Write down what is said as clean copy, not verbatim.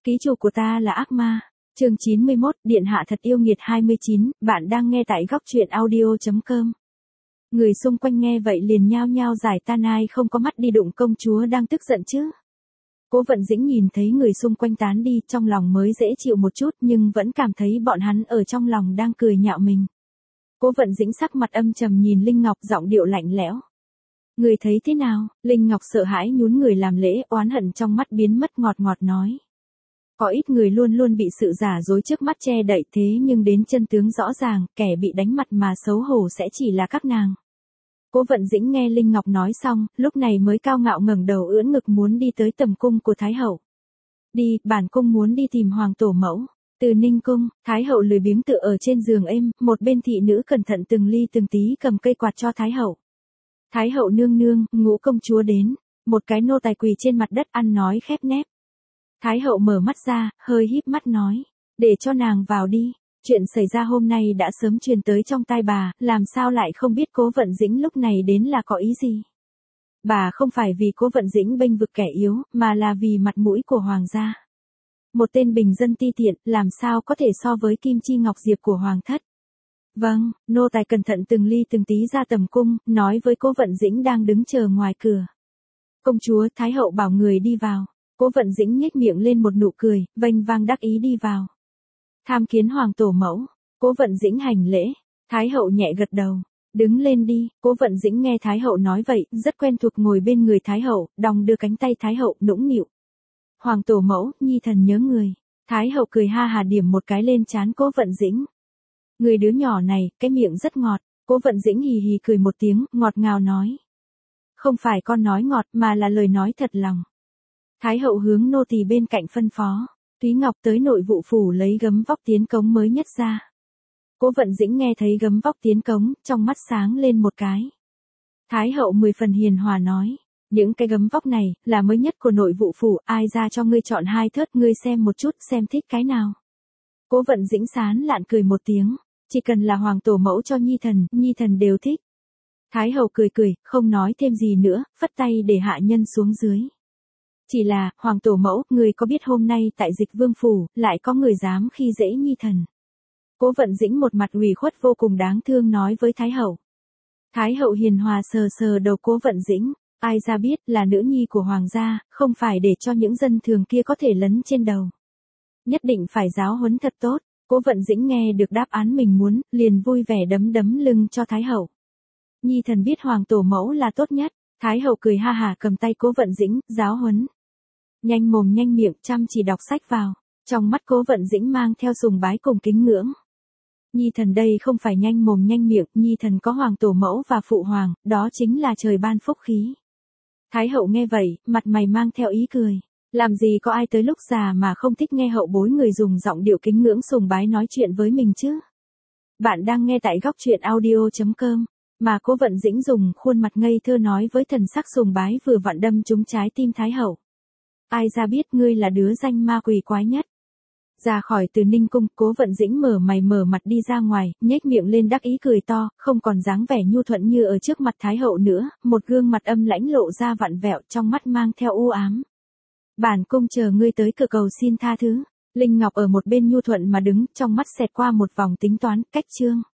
Ký chủ của ta là ác ma. Chương 91, Điện hạ thật yêu nghiệt 29, bạn đang nghe tại góc truyện audio.com. Người xung quanh nghe vậy liền nhao nhao giải tan, ai không có mắt đi đụng công chúa đang tức giận chứ. Cố Vận Dĩnh nhìn thấy người xung quanh tán đi, trong lòng mới dễ chịu một chút nhưng vẫn cảm thấy bọn hắn ở trong lòng đang cười nhạo mình. Cố Vận Dĩnh sắc mặt âm trầm nhìn Linh Ngọc, giọng điệu lạnh lẽo. Người thấy thế nào? Linh Ngọc sợ hãi nhún người làm lễ, oán hận trong mắt biến mất, ngọt ngọt nói. Có ít người luôn luôn bị sự giả dối trước mắt che đậy, thế nhưng đến chân tướng rõ ràng, kẻ bị đánh mặt mà xấu hổ sẽ chỉ là các nàng. Cố Vận Dĩnh nghe Linh Ngọc nói xong, lúc này mới cao ngạo ngẩng đầu ưỡn ngực muốn đi tới tầm cung của Thái hậu. Đi, bản cung muốn đi tìm hoàng tổ mẫu. Từ Ninh cung, Thái hậu lười biếng tựa ở trên giường êm, một bên thị nữ cẩn thận từng ly từng tí cầm cây quạt cho Thái hậu. Thái hậu nương nương, Ngũ công chúa đến. Một cái nô tài quỳ trên mặt đất ăn nói khép nép. Thái hậu mở mắt ra, hơi híp mắt nói, để cho nàng vào đi. Chuyện xảy ra hôm nay đã sớm truyền tới trong tai bà, làm sao lại không biết Cố Vận Dĩnh lúc này đến là có ý gì. Bà không phải vì Cố Vận Dĩnh bênh vực kẻ yếu, mà là vì mặt mũi của hoàng gia. Một tên bình dân ti tiện, làm sao có thể so với kim chi ngọc diệp của hoàng thất. Vâng, nô tài cẩn thận từng ly từng tí ra tầm cung, nói với Cố Vận Dĩnh đang đứng chờ ngoài cửa. Công chúa, Thái hậu bảo người đi vào. Cố Vận Dĩnh nhếch miệng lên một nụ cười, vênh vang đắc ý đi vào. Tham kiến hoàng tổ mẫu. Cố Vận Dĩnh hành lễ. Thái hậu nhẹ gật đầu. Đứng lên đi. Cố Vận Dĩnh nghe Thái hậu nói vậy, rất quen thuộc ngồi bên người Thái hậu, đong đưa cánh tay Thái hậu, nũng nịu. Hoàng tổ mẫu, nhi thần nhớ người. Thái hậu cười ha hà điểm một cái lên trán Cố Vận Dĩnh. Người đứa nhỏ này, cái miệng rất ngọt. Cố Vận Dĩnh hì hì cười một tiếng, ngọt ngào nói. Không phải con nói ngọt mà là lời nói thật lòng. Thái hậu hướng nô tỳ bên cạnh phân phó. Thúy Ngọc tới nội vụ phủ lấy gấm vóc tiến cống mới nhất ra. Cố Vận Dĩnh nghe thấy gấm vóc tiến cống, trong mắt sáng lên một cái. Thái hậu 10 phần hiền hòa nói. Những cái gấm vóc này, là mới nhất của nội vụ phủ, ai ra cho ngươi chọn 2 thớt, ngươi xem một chút, xem thích cái nào. Cố Vận Dĩnh sán lạn cười một tiếng. Chỉ cần là hoàng tổ mẫu cho nhi thần đều thích. Thái hậu cười cười, không nói thêm gì nữa, phất tay để hạ nhân xuống dưới. Chỉ là, hoàng tổ mẫu, người có biết hôm nay tại Dịch Vương phủ, lại có người dám khi dễ nhi thần. Cố Vận Dĩnh một mặt ủy khuất vô cùng đáng thương nói với Thái hậu. Thái hậu hiền hòa sờ sờ đầu Cố Vận Dĩnh, ai ra biết là nữ nhi của hoàng gia, không phải để cho những dân thường kia có thể lấn trên đầu. Nhất định phải giáo huấn thật tốt. Cố Vận Dĩnh nghe được đáp án mình muốn, liền vui vẻ đấm đấm lưng cho Thái hậu. Nhi thần biết hoàng tổ mẫu là tốt nhất. Thái hậu cười ha hà cầm tay Cố Vận Dĩnh, giáo huấn. Nhanh mồm nhanh miệng, chăm chỉ đọc sách vào. Trong mắt Cố Vận Dĩnh mang theo sùng bái cùng kính ngưỡng. Nhi thần đây không phải nhanh mồm nhanh miệng, nhi thần có hoàng tổ mẫu và phụ hoàng, đó chính là trời ban phúc khí. Thái hậu nghe vậy, mặt mày mang theo ý cười. Làm gì có ai tới lúc già mà không thích nghe hậu bối người dùng giọng điệu kính ngưỡng sùng bái nói chuyện với mình chứ. Bạn đang nghe tại góc truyện audio.com. Mà Cố Vận Dĩnh dùng khuôn mặt ngây thơ nói với thần sắc sùng bái vừa vặn đâm trúng trái tim Thái hậu. Ai ra biết ngươi là đứa danh ma quỷ quái nhất. Ra khỏi Từ Ninh cung, Cố Vận Dĩnh mở mày mở mặt đi ra ngoài, nhếch miệng lên đắc ý cười to, không còn dáng vẻ nhu thuận như ở trước mặt Thái hậu nữa, một gương mặt âm lãnh lộ ra vặn vẹo, trong mắt mang theo u ám. Bản cung chờ ngươi tới cửa cầu xin tha thứ. Linh Ngọc ở một bên nhu thuận mà đứng, trong mắt xẹt qua một vòng tính toán, cách chương.